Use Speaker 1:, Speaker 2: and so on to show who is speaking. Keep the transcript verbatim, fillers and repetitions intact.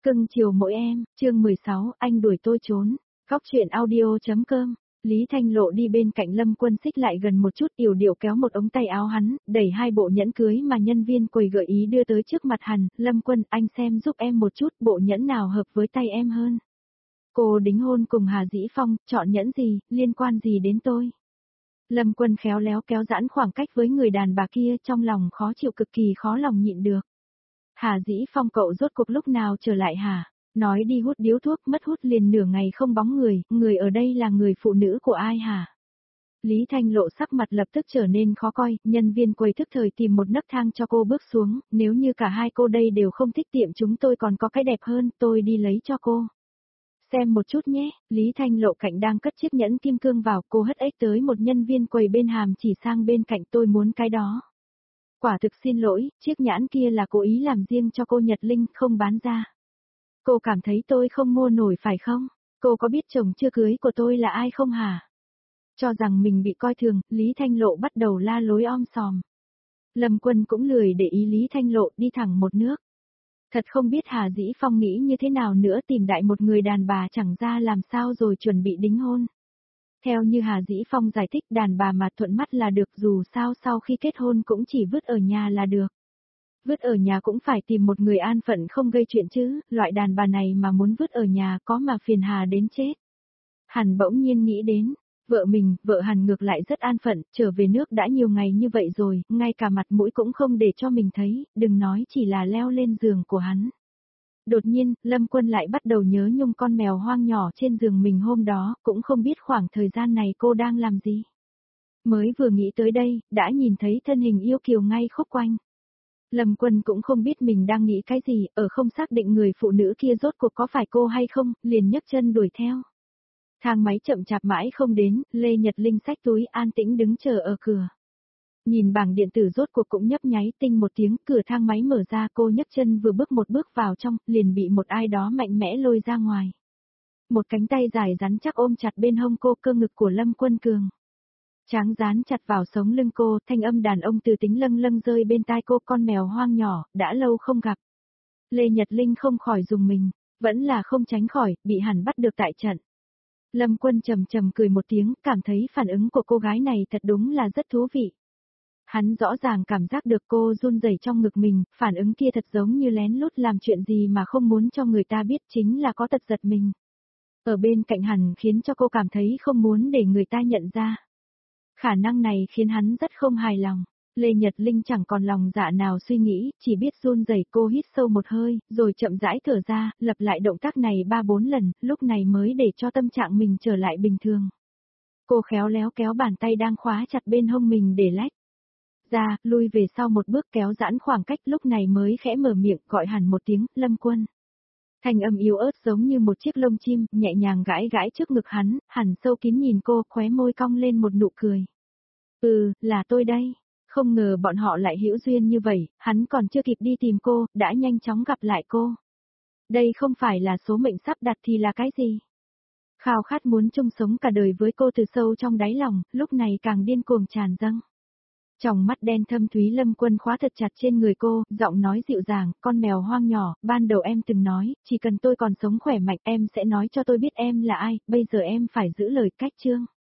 Speaker 1: Cưng chiều mỗi em, chương mười sáu, anh đuổi tôi trốn. Góc truyện audio.com. Lý Thanh Lộ đi bên cạnh Lâm Quân xích lại gần một chút, yểu điệu kéo một ống tay áo hắn, đẩy hai bộ nhẫn cưới mà nhân viên quầy gợi ý đưa tới trước mặt hắn. Lâm Quân, anh xem giúp em một chút, bộ nhẫn nào hợp với tay em hơn. Cô đính hôn cùng Hà Dĩ Phong, chọn nhẫn gì, liên quan gì đến tôi? Lâm Quân khéo léo kéo giãn khoảng cách với người đàn bà kia, trong lòng khó chịu, cực kỳ khó lòng nhịn được. Hà Dĩ Phong, cậu rốt cuộc lúc nào trở lại hả? Nói đi hút điếu thuốc, mất hút liền nửa ngày không bóng người, người ở đây là người phụ nữ của ai hả? Lý Thanh Lộ sắc mặt lập tức trở nên khó coi, nhân viên quầy thức thời tìm một nấc thang cho cô bước xuống, nếu như cả hai cô đây đều không thích tiệm chúng tôi còn có cái đẹp hơn, tôi đi lấy cho cô. Xem một chút nhé, Lý Thanh Lộ cạnh đang cất chiếc nhẫn kim cương vào, cô hất ếch tới một nhân viên quầy bên hàm chỉ sang bên cạnh, tôi muốn cái đó. Quả thực xin lỗi, chiếc nhẫn kia là cố ý làm riêng cho cô Nhật Linh, không bán ra. Cô cảm thấy tôi không mua nổi phải không? Cô có biết chồng chưa cưới của tôi là ai không hả? Cho rằng mình bị coi thường, Lý Thanh Lộ bắt đầu la lối om sòm. Lâm Quân cũng lười để ý Lý Thanh Lộ, đi thẳng một nước. Thật không biết Hà Dĩ Phong nghĩ như thế nào nữa, tìm đại một người đàn bà chẳng ra làm sao rồi chuẩn bị đính hôn. Theo như Hà Dĩ Phong giải thích, đàn bà mà thuận mắt là được, dù sao sau khi kết hôn cũng chỉ vứt ở nhà là được. Vứt ở nhà cũng phải tìm một người an phận không gây chuyện chứ, loại đàn bà này mà muốn vứt ở nhà có mà phiền Hà đến chết. Hàn bỗng nhiên nghĩ đến, vợ mình, vợ Hàn ngược lại rất an phận, trở về nước đã nhiều ngày như vậy rồi, ngay cả mặt mũi cũng không để cho mình thấy, đừng nói chỉ là leo lên giường của hắn. Đột nhiên, Lâm Quân lại bắt đầu nhớ nhung con mèo hoang nhỏ trên giường mình hôm đó, cũng không biết khoảng thời gian này cô đang làm gì. Mới vừa nghĩ tới đây, đã nhìn thấy thân hình yêu kiều ngay khúc quanh. Lâm Quân cũng không biết mình đang nghĩ cái gì, ở không xác định người phụ nữ kia rốt cuộc có phải cô hay không, liền nhấc chân đuổi theo. Thang máy chậm chạp mãi không đến, Lê Nhật Linh xách túi an tĩnh đứng chờ ở cửa. Nhìn bảng điện tử rốt cuộc cũng nhấp nháy tinh một tiếng, cửa thang máy mở ra, cô nhấc chân vừa bước một bước vào trong, liền bị một ai đó mạnh mẽ lôi ra ngoài. Một cánh tay dài rắn chắc ôm chặt bên hông cô, cơ ngực của Lâm Quân cường. Tráng dán chặt vào sống lưng cô, thanh âm đàn ông từ tính lâng lâng rơi bên tai cô, con mèo hoang nhỏ, đã lâu không gặp. Lê Nhật Linh không khỏi dùng mình, vẫn là không tránh khỏi, bị hẳn bắt được tại trận. Lâm Quân trầm trầm cười một tiếng, cảm thấy phản ứng của cô gái này thật đúng là rất thú vị. Hắn rõ ràng cảm giác được cô run rẩy trong ngực mình, phản ứng kia thật giống như lén lút làm chuyện gì mà không muốn cho người ta biết, chính là có tật giật mình. Ở bên cạnh hắn khiến cho cô cảm thấy không muốn để người ta nhận ra. Khả năng này khiến hắn rất không hài lòng. Lê Nhật Linh chẳng còn lòng dạ nào suy nghĩ, chỉ biết run rẩy. Cô hít sâu một hơi, rồi chậm rãi thở ra, lặp lại động tác này ba bốn lần, lúc này mới để cho tâm trạng mình trở lại bình thường. Cô khéo léo kéo bàn tay đang khóa chặt bên hông mình để lách ra, lui về sau một bước, kéo giãn khoảng cách, lúc này mới khẽ mở miệng gọi hẳn một tiếng, Lâm Quân. Thanh âm yếu ớt giống như một chiếc lông chim, nhẹ nhàng gãi gãi trước ngực hắn, hẳn sâu kín nhìn cô, khóe môi cong lên một nụ cười. Ừ, là tôi đây. Không ngờ bọn họ lại hữu duyên như vậy, hắn còn chưa kịp đi tìm cô, đã nhanh chóng gặp lại cô. Đây không phải là số mệnh sắp đặt thì là cái gì? Khao khát muốn chung sống cả đời với cô từ sâu trong đáy lòng, lúc này càng điên cuồng tràn dâng. Trong mắt đen thâm thúy Lâm Quân khóa thật chặt trên người cô, giọng nói dịu dàng, con mèo hoang nhỏ, ban đầu em từng nói, chỉ cần tôi còn sống khỏe mạnh em sẽ nói cho tôi biết em là ai, bây giờ em phải giữ lời cách chương.